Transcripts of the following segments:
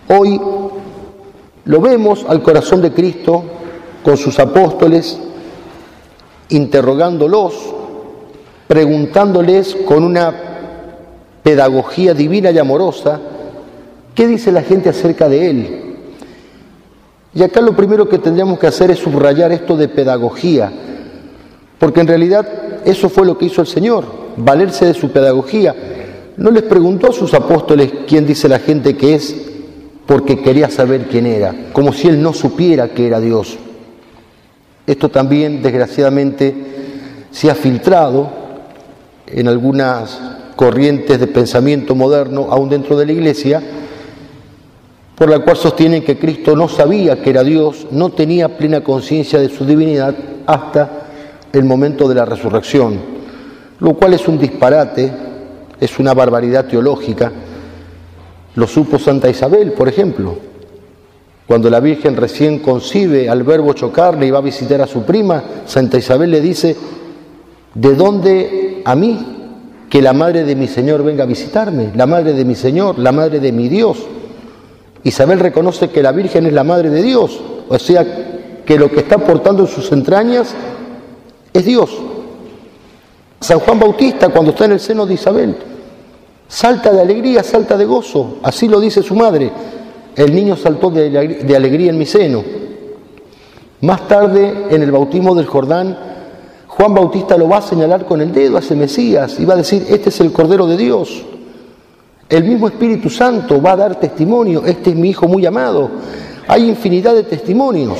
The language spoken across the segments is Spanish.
Hoy lo vemos al corazón de Cristo con sus apóstoles, interrogándolos, preguntándoles con una pedagogía divina y amorosa, ¿qué dice la gente acerca de Él? Y acá lo primero que tendríamos que hacer es subrayar esto de pedagogía, porque en realidad eso fue lo que hizo el Señor, valerse de su pedagogía. No les preguntó a sus apóstoles quién dice la gente que es, porque quería saber quién era, como si Él no supiera que era Dios. Esto también, desgraciadamente, se ha filtrado en algunas corrientes de pensamiento moderno, aún dentro de la Iglesia, por la cual sostienen que Cristo no sabía que era Dios, no tenía plena conciencia de su divinidad hasta el momento de la resurrección, lo cual es un disparate, es una barbaridad teológica. Lo supo Santa Isabel, por ejemplo, cuando la Virgen recién concibe al Verbo chocarle y va a visitar a su prima, Santa Isabel le dice: ¿de dónde a mí que la madre de mi Señor venga a visitarme? La madre de mi Señor, la madre de mi Dios. Isabel reconoce que la Virgen es la madre de Dios, o sea, que lo que está portando en sus entrañas es Dios. San Juan Bautista, cuando está en el seno de Isabel, salta de alegría, salta de gozo, así lo dice su madre: el niño saltó de alegría en mi seno. Más tarde, en el bautismo del Jordán, Juan Bautista lo va a señalar con el dedo a ese Mesías y va a decir: este es el Cordero de Dios. El mismo Espíritu Santo va a dar testimonio: este es mi Hijo muy amado. Hay infinidad de testimonios.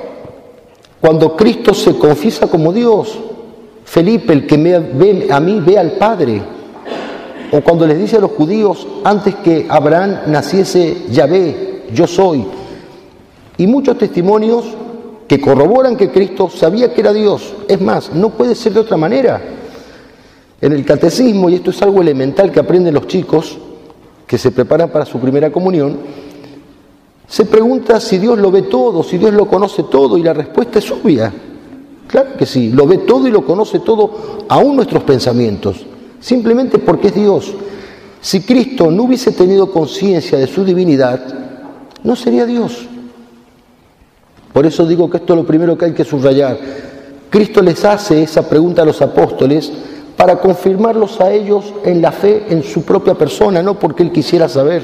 Cuando Cristo se confiesa como Dios, Felipe, el que me ve a mí, ve al Padre. O cuando les dice a los judíos: antes que Abraham naciese Yahvé, yo soy. Y muchos testimonios que corroboran que Cristo sabía que era Dios. Es más, no puede ser de otra manera. En el catecismo, y esto es algo elemental que aprenden los chicos que se preparan para su primera comunión, se pregunta si Dios lo ve todo, si Dios lo conoce todo, y la respuesta es obvia. Claro que sí, lo ve todo y lo conoce todo, aún nuestros pensamientos, simplemente porque es Dios. Si Cristo no hubiese tenido conciencia de su divinidad, no sería Dios. Por eso digo que esto es lo primero que hay que subrayar. Cristo les hace esa pregunta a los apóstoles para confirmarlos a ellos en la fe en su propia persona, no porque Él quisiera saber.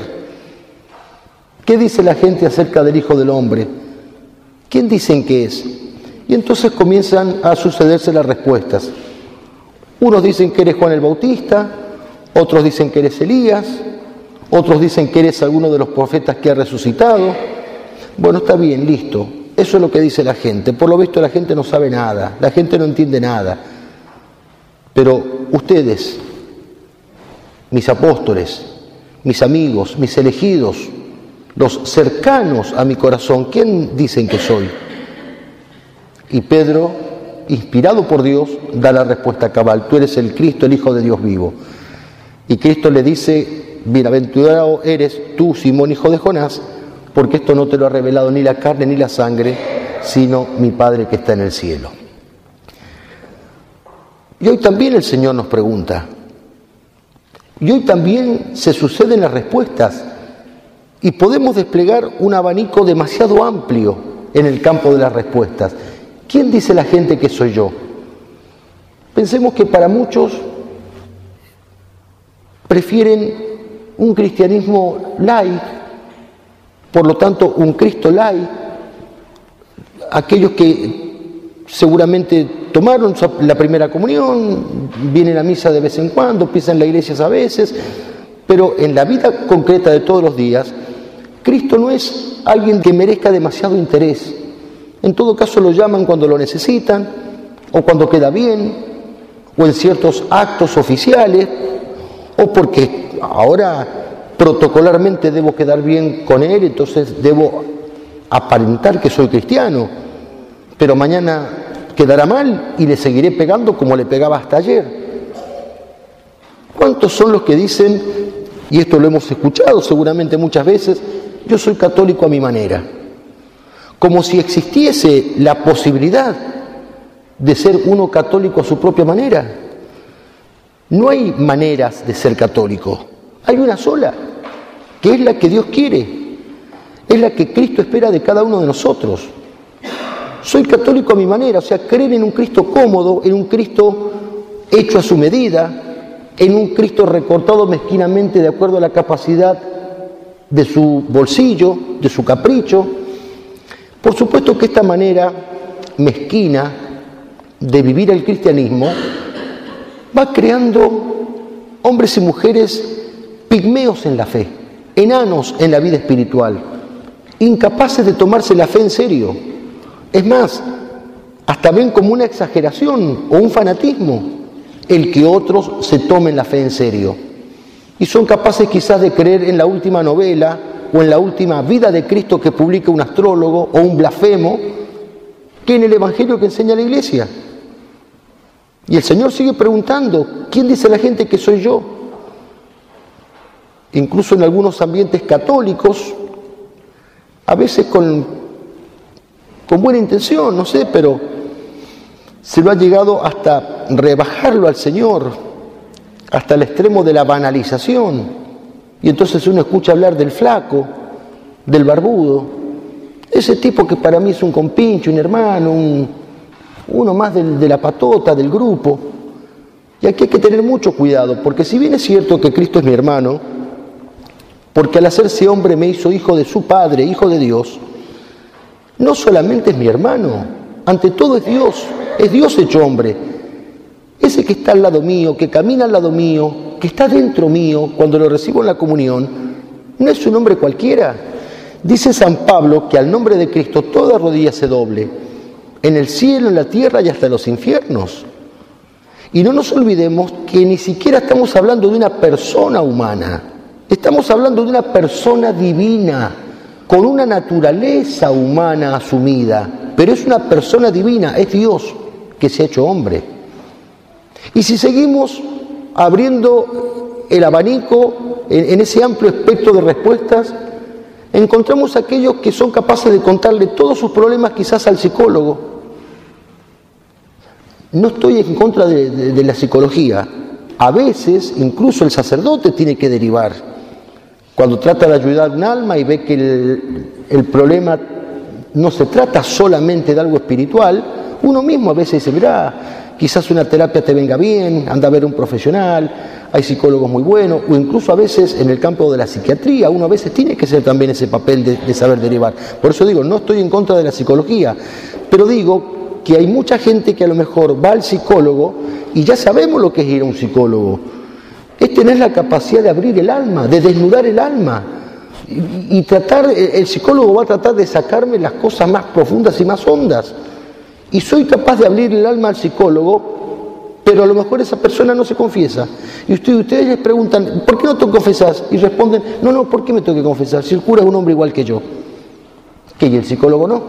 ¿Qué dice la gente acerca del Hijo del Hombre? ¿Quién dicen que es? Y entonces comienzan a sucederse las respuestas. Unos dicen que eres Juan el Bautista, otros dicen que eres Elías, otros dicen que eres alguno de los profetas que ha resucitado. Bueno, está bien, listo. Eso es lo que dice la gente. Por lo visto la gente no sabe nada, la gente no entiende nada. Pero ustedes, mis apóstoles, mis amigos, mis elegidos, los cercanos a mi corazón, ¿quién dicen que soy? Y Pedro, inspirado por Dios, da la respuesta cabal: tú eres el Cristo, el Hijo de Dios vivo. Y Cristo le dice: bienaventurado eres tú, Simón, hijo de Jonás, porque esto no te lo ha revelado ni la carne ni la sangre, sino mi Padre que está en el cielo. Y hoy también el Señor nos pregunta, y hoy también se suceden las respuestas, y podemos desplegar un abanico demasiado amplio en el campo de las respuestas. ¿Quién dice la gente que soy yo? Pensemos que para muchos prefieren un cristianismo light, por lo tanto un Cristo light, aquellos que seguramente tomaron la primera comunión, vienen a misa de vez en cuando, pisan la iglesia a veces, pero en la vida concreta de todos los días, Cristo no es alguien que merezca demasiado interés. En todo caso lo llaman cuando lo necesitan, o cuando queda bien, o en ciertos actos oficiales, o porque ahora protocolarmente debo quedar bien con Él, entonces debo aparentar que soy cristiano, pero mañana quedará mal y le seguiré pegando como le pegaba hasta ayer. ¿Cuántos son los que dicen, y esto lo hemos escuchado seguramente muchas veces: yo soy católico a mi manera? Como si existiese la posibilidad de ser uno católico a su propia manera. No hay maneras de ser católico, hay una sola, que es la que Dios quiere. es la que Cristo espera de cada uno de nosotros. Soy católico a mi manera, o sea, creer en un Cristo cómodo, en un Cristo hecho a su medida, en un Cristo recortado mezquinamente de acuerdo a la capacidad de su bolsillo, de su capricho. Por supuesto que esta manera mezquina de vivir el cristianismo va creando hombres y mujeres pigmeos en la fe, enanos en la vida espiritual, incapaces de tomarse la fe en serio. Es más, hasta ven como una exageración o un fanatismo el que otros se tomen la fe en serio. Y son capaces quizás de creer en la última novela o en la última vida de Cristo que publica un astrólogo o un blasfemo que en el Evangelio que enseña la Iglesia. Y el Señor sigue preguntando, ¿quién dice la gente que soy yo? Incluso en algunos ambientes católicos, a veces con buena intención, no sé, pero se lo ha llegado hasta rebajarlo al Señor, hasta el extremo de la banalización. Y entonces uno escucha hablar del flaco, del barbudo, ese tipo que para mí es un compinche, un hermano, uno más de la patota, del grupo. Y aquí hay que tener mucho cuidado, porque si bien es cierto que Cristo es mi hermano, porque al hacerse hombre me hizo hijo de su Padre, hijo de Dios, no solamente es mi hermano, ante todo es Dios hecho hombre. Ese que está al lado mío, que camina al lado mío, que está dentro mío cuando lo recibo en la comunión, no es un hombre cualquiera. Dice San Pablo que al nombre de Cristo toda rodilla se doble, en el cielo, en la tierra y hasta en los infiernos. Y no nos olvidemos que ni siquiera estamos hablando de una persona humana, estamos hablando de una persona divina, con una naturaleza humana asumida, pero es una persona divina, es Dios que se ha hecho hombre. Y si seguimos abriendo el abanico en ese amplio espectro de respuestas, encontramos aquellos que son capaces de contarle todos sus problemas quizás al psicólogo. No estoy en contra de la psicología. A veces incluso el sacerdote tiene que derivar. Cuando trata de ayudar a un alma y ve que el problema no se trata solamente de algo espiritual, uno mismo a veces dice, mirá, quizás una terapia te venga bien, anda a ver a un profesional, hay psicólogos muy buenos, o incluso a veces en el campo de la psiquiatría, uno a veces tiene que hacer también ese papel de saber derivar. Por eso digo, no estoy en contra de la psicología, pero digo que hay mucha gente que a lo mejor va al psicólogo y ya sabemos lo que es ir a un psicólogo. Es tener la capacidad de abrir el alma, de desnudar el alma. Y tratar, el psicólogo va a tratar de sacarme las cosas más profundas y más hondas. Y soy capaz de abrir el alma al psicólogo, pero a lo mejor esa persona no se confiesa. Y ustedes les preguntan, ¿por qué no te confesás? Y responden, no, ¿por qué me tengo que confesar? Si el cura es un hombre igual que yo. ¿Que y el psicólogo no?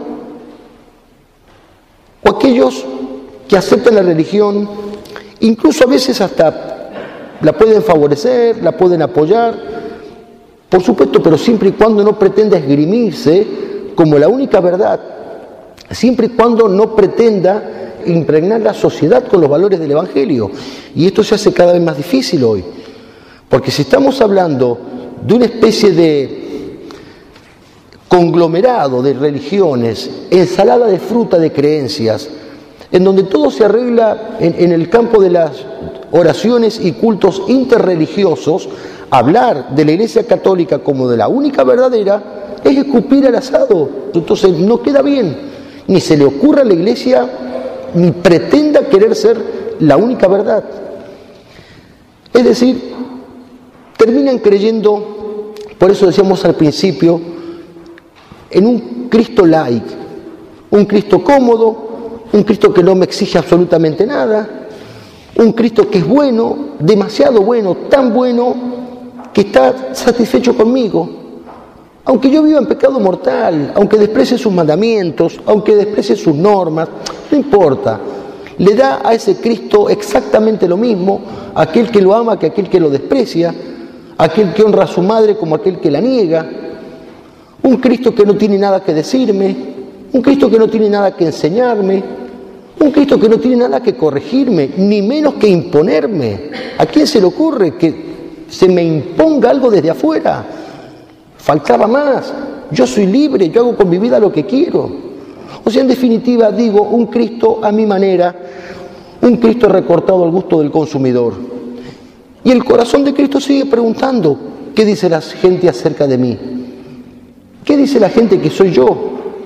O aquellos que aceptan la religión, incluso a veces hasta la pueden favorecer, la pueden apoyar, por supuesto, pero siempre y cuando no pretenda esgrimirse como la única verdad, siempre y cuando no pretenda impregnar la sociedad con los valores del Evangelio. Y esto se hace cada vez más difícil hoy, porque si estamos hablando de una especie de conglomerado de religiones, ensalada de fruta de creencias, en donde todo se arregla en el campo de las oraciones y cultos interreligiosos, hablar de la Iglesia Católica como de la única verdadera es escupir al asado. Entonces no queda bien, ni se le ocurra a la Iglesia, ni pretenda querer ser la única verdad. Es decir, terminan creyendo, por eso decíamos al principio, en un Cristo light, un Cristo cómodo, un Cristo que no me exige absolutamente nada, un Cristo que es bueno, demasiado bueno, tan bueno que está satisfecho conmigo. Aunque yo viva en pecado mortal, aunque desprecie sus mandamientos, aunque desprecie sus normas, no importa. Le da a ese Cristo exactamente lo mismo, aquel que lo ama que aquel que lo desprecia, aquel que honra a su madre como aquel que la niega. Un Cristo que no tiene nada que decirme, un Cristo que no tiene nada que enseñarme, un Cristo que no tiene nada que corregirme, ni menos que imponerme. ¿A quién se le ocurre que se me imponga algo desde afuera? Faltaba más. yo soy libre, yo hago con mi vida lo que quiero. O sea, en definitiva, digo, un Cristo a mi manera, un Cristo recortado al gusto del consumidor. Y el corazón de Cristo sigue preguntando, ¿qué dice la gente acerca de mí? ¿Qué dice la gente que soy yo?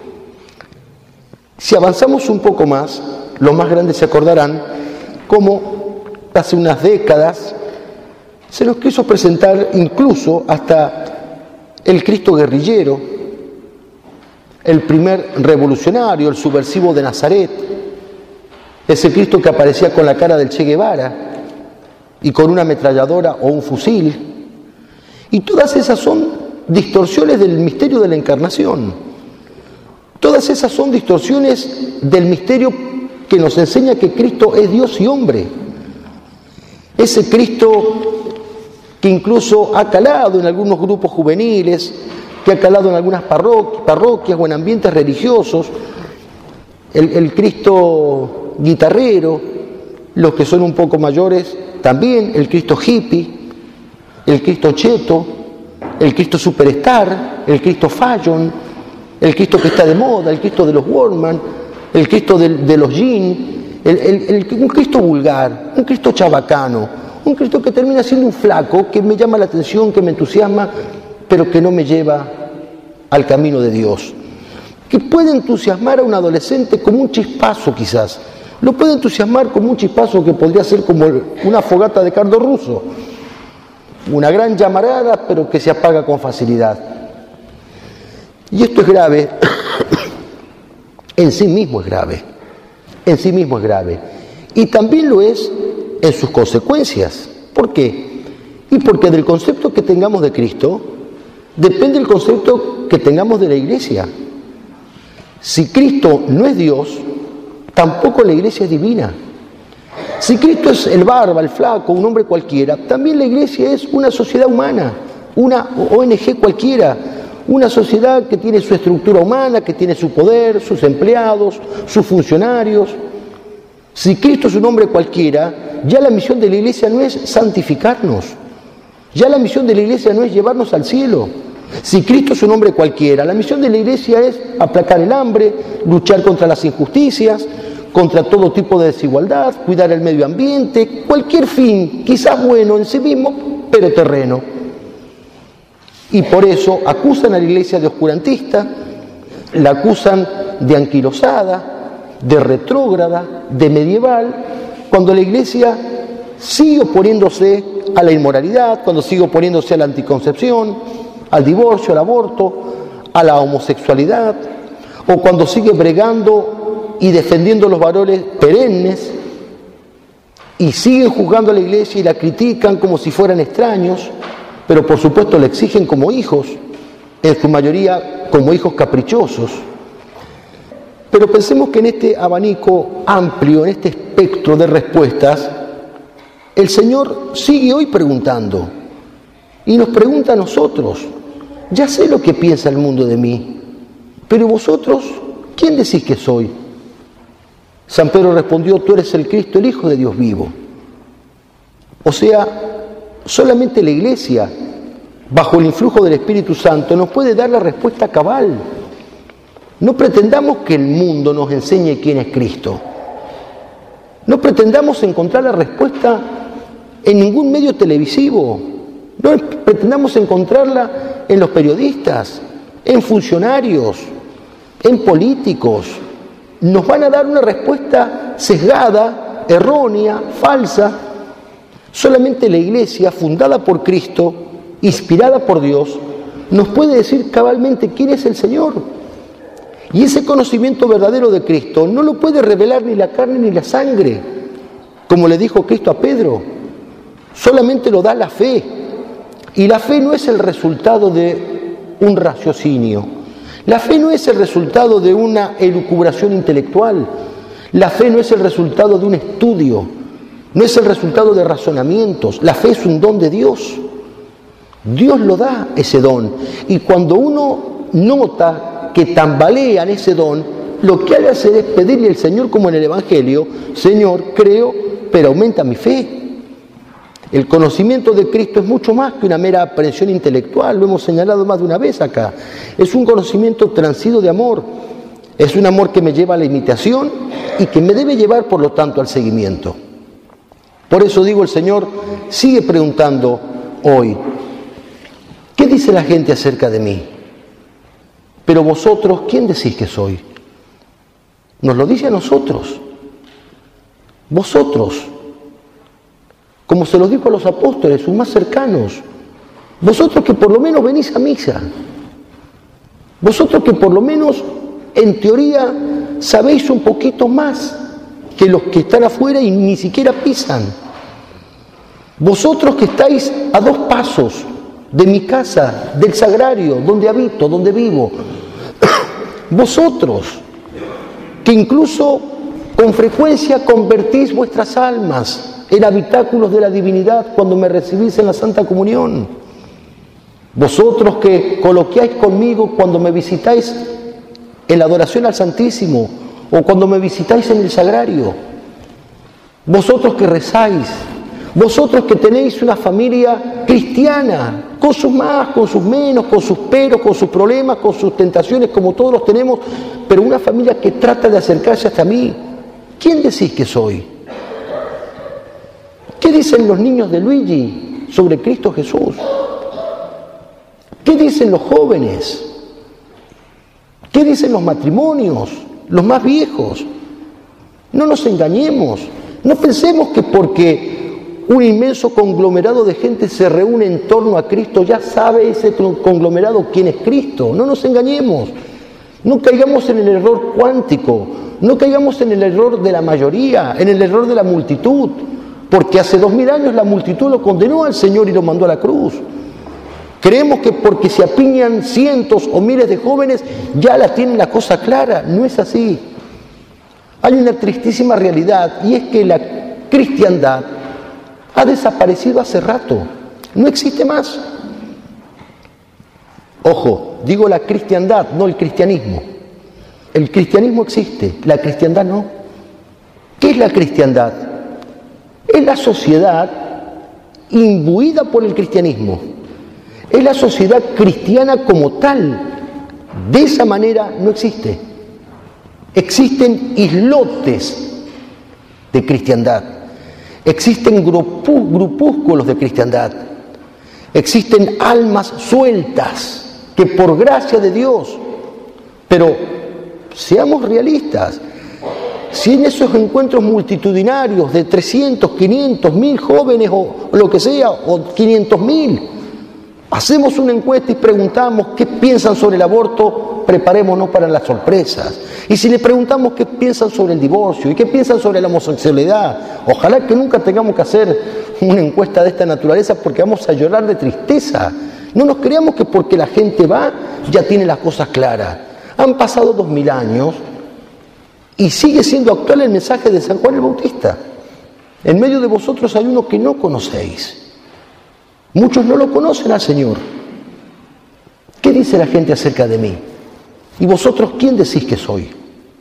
Si avanzamos un poco más, los más grandes se acordarán cómo hace unas décadas se nos quiso presentar incluso hasta el Cristo guerrillero, el primer revolucionario, el subversivo de Nazaret, ese Cristo que aparecía con la cara del Che Guevara y con una ametralladora o un fusil. Y todas esas son distorsiones del misterio de la encarnación. Todas esas son distorsiones del misterio que nos enseña que Cristo es Dios y hombre. Ese Cristo que incluso ha calado en algunos grupos juveniles, que ha calado en algunas parroquias o en ambientes religiosos, el Cristo guitarrero, los que son un poco mayores también, el Cristo hippie, el Cristo cheto, el Cristo superstar, el Cristo fashion, el Cristo que está de moda, el Cristo de los Walkman, el Cristo de los jeans, un Cristo vulgar, un Cristo chabacano, un Cristo que termina siendo un flaco, que me llama la atención, que me entusiasma, pero que no me lleva al camino de Dios. Que puede entusiasmar a un adolescente como un chispazo quizás. Lo puede entusiasmar como un chispazo que podría ser como una fogata de cardo ruso. Una gran llamarada, pero que se apaga con facilidad. Y esto es grave. En sí mismo es grave. En sí mismo es grave. Y también lo es en sus consecuencias. ¿Por qué? Y porque del concepto que tengamos de Cristo depende el concepto que tengamos de la Iglesia. Si Cristo no es Dios, tampoco la Iglesia es divina. Si Cristo es el barba, el flaco, un hombre cualquiera, también la Iglesia es una sociedad humana, una ONG cualquiera, una sociedad que tiene su estructura humana, que tiene su poder, sus empleados, sus funcionarios. Si Cristo es un hombre cualquiera, ya la misión de la Iglesia no es santificarnos, ya la misión de la Iglesia no es llevarnos al cielo. Si Cristo es un hombre cualquiera, la misión de la Iglesia es aplacar el hambre, luchar contra las injusticias, contra todo tipo de desigualdad, cuidar el medio ambiente, cualquier fin, quizás bueno en sí mismo, pero terreno. Y por eso acusan a la Iglesia de oscurantista, la acusan de anquilosada, de retrógrada, de medieval, cuando la Iglesia sigue oponiéndose a la inmoralidad, cuando sigue oponiéndose a la anticoncepción, al divorcio, al aborto, a la homosexualidad, o cuando sigue bregando y defendiendo los valores perennes y siguen juzgando a la Iglesia y la critican como si fueran extraños, pero por supuesto la exigen como hijos, en su mayoría como hijos caprichosos. Pero pensemos que en este abanico amplio, en este espectro de respuestas, el Señor sigue hoy preguntando y nos pregunta a nosotros. Ya sé lo que piensa el mundo de mí, pero vosotros, ¿quién decís que soy? San Pedro respondió, tú eres el Cristo, el Hijo de Dios vivo. O sea, solamente la Iglesia, bajo el influjo del Espíritu Santo, nos puede dar la respuesta cabal. No pretendamos que el mundo nos enseñe quién es Cristo. No pretendamos encontrar la respuesta en ningún medio televisivo. No pretendamos encontrarla en los periodistas, en funcionarios, en políticos. Nos van a dar una respuesta sesgada, errónea, falsa. Solamente la Iglesia, fundada por Cristo, inspirada por Dios, nos puede decir cabalmente quién es el Señor. Y ese conocimiento verdadero de Cristo no lo puede revelar ni la carne ni la sangre, como le dijo Cristo a Pedro. Solamente lo da la fe. Y la fe no es el resultado de un raciocinio. La fe no es el resultado de una elucubración intelectual. La fe no es el resultado de un estudio. No es el resultado de razonamientos. La fe es un don de Dios. Dios lo da ese don. Y cuando uno nota que tambalean ese don, lo que hay que hacer es pedirle al Señor, como en el Evangelio, Señor, creo, pero aumenta mi fe. El conocimiento de Cristo es mucho más que una mera aprehensión intelectual, lo hemos señalado más de una vez acá. Es un conocimiento transido de amor, es un amor que me lleva a la imitación y que me debe llevar, por lo tanto, al seguimiento. Por eso digo, el Señor sigue preguntando hoy, ¿qué dice la gente acerca de mí? Pero vosotros, ¿quién decís que soy? Nos lo dice a nosotros. Vosotros, como se los dijo a los apóstoles, sus más cercanos, vosotros que por lo menos venís a misa, vosotros que por lo menos en teoría sabéis un poquito más que los que están afuera y ni siquiera pisan, vosotros que estáis a 2 pasos de mi casa, del sagrario, donde habito, donde vivo, vosotros que incluso con frecuencia convertís vuestras almas en habitáculos de la divinidad cuando me recibís en la Santa Comunión. Vosotros que coloquiáis conmigo cuando me visitáis en la adoración al Santísimo o cuando me visitáis en el Sagrario. Vosotros que rezáis. Vosotros que tenéis una familia cristiana, con sus más, con sus menos, con sus peros, con sus problemas, con sus tentaciones, como todos los tenemos, pero una familia que trata de acercarse hasta mí. ¿Quién decís que soy? ¿Qué dicen los niños de Luigi sobre Cristo Jesús? ¿Qué dicen los jóvenes? ¿Qué dicen los matrimonios, los más viejos? No nos engañemos, no pensemos que porque un inmenso conglomerado de gente se reúne en torno a Cristo, ya sabe ese conglomerado quién es Cristo. No nos engañemos, no caigamos en el error cuántico, no caigamos en el error de la mayoría, en el error de la multitud, porque hace 2000 años la multitud lo condenó al Señor y lo mandó a la cruz. Creemos que porque se apiñan cientos o miles de jóvenes ya la tienen la cosa clara. No es así. Hay una tristísima realidad y es que la cristiandad ha desaparecido hace rato. No existe más. Ojo, digo la cristiandad, no el cristianismo. El cristianismo existe, la cristiandad no. ¿Qué es la cristiandad? Es la sociedad imbuida por el cristianismo. Es la sociedad cristiana como tal. De esa manera no existe. Existen islotes de cristiandad. Existen grupúsculos de cristiandad. Existen almas sueltas que por gracia de Dios, pero seamos realistas, si en esos encuentros multitudinarios de 300, 500, 1000 jóvenes o lo que sea, o 500.000, hacemos una encuesta y preguntamos qué piensan sobre el aborto, preparémonos para las sorpresas. Y si le preguntamos qué piensan sobre el divorcio y qué piensan sobre la homosexualidad, ojalá que nunca tengamos que hacer una encuesta de esta naturaleza porque vamos a llorar de tristeza. No nos creamos que porque la gente va ya tiene las cosas claras. Han pasado 2000 años y sigue siendo actual el mensaje de San Juan el Bautista. En medio de vosotros hay uno que no conocéis. Muchos no lo conocen al Señor. ¿Qué dice la gente acerca de mí? ¿Y vosotros quién decís que soy?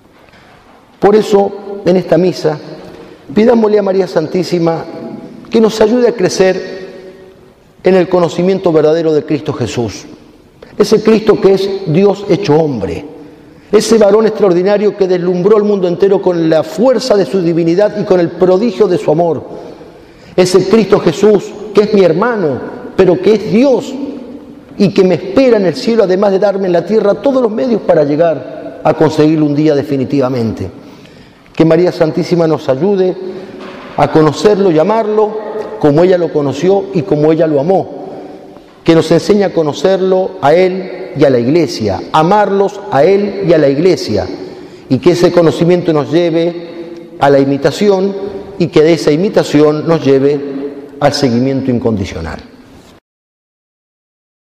Por eso, en esta misa, pidámosle a María Santísima que nos ayude a crecer en el conocimiento verdadero de Cristo Jesús. Ese Cristo que es Dios hecho hombre. Ese varón extraordinario que deslumbró al mundo entero con la fuerza de su divinidad y con el prodigio de su amor. Ese Cristo Jesús que es mi hermano, pero que es Dios y que me espera en el cielo, además de darme en la tierra todos los medios para llegar a conseguirlo un día definitivamente. Que María Santísima nos ayude a conocerlo y amarlo como ella lo conoció y como ella lo amó. Que nos enseñe a conocerlo a Él y a la Iglesia, amarlos a Él y a la Iglesia, y que ese conocimiento nos lleve a la imitación y que de esa imitación nos lleve al seguimiento incondicional.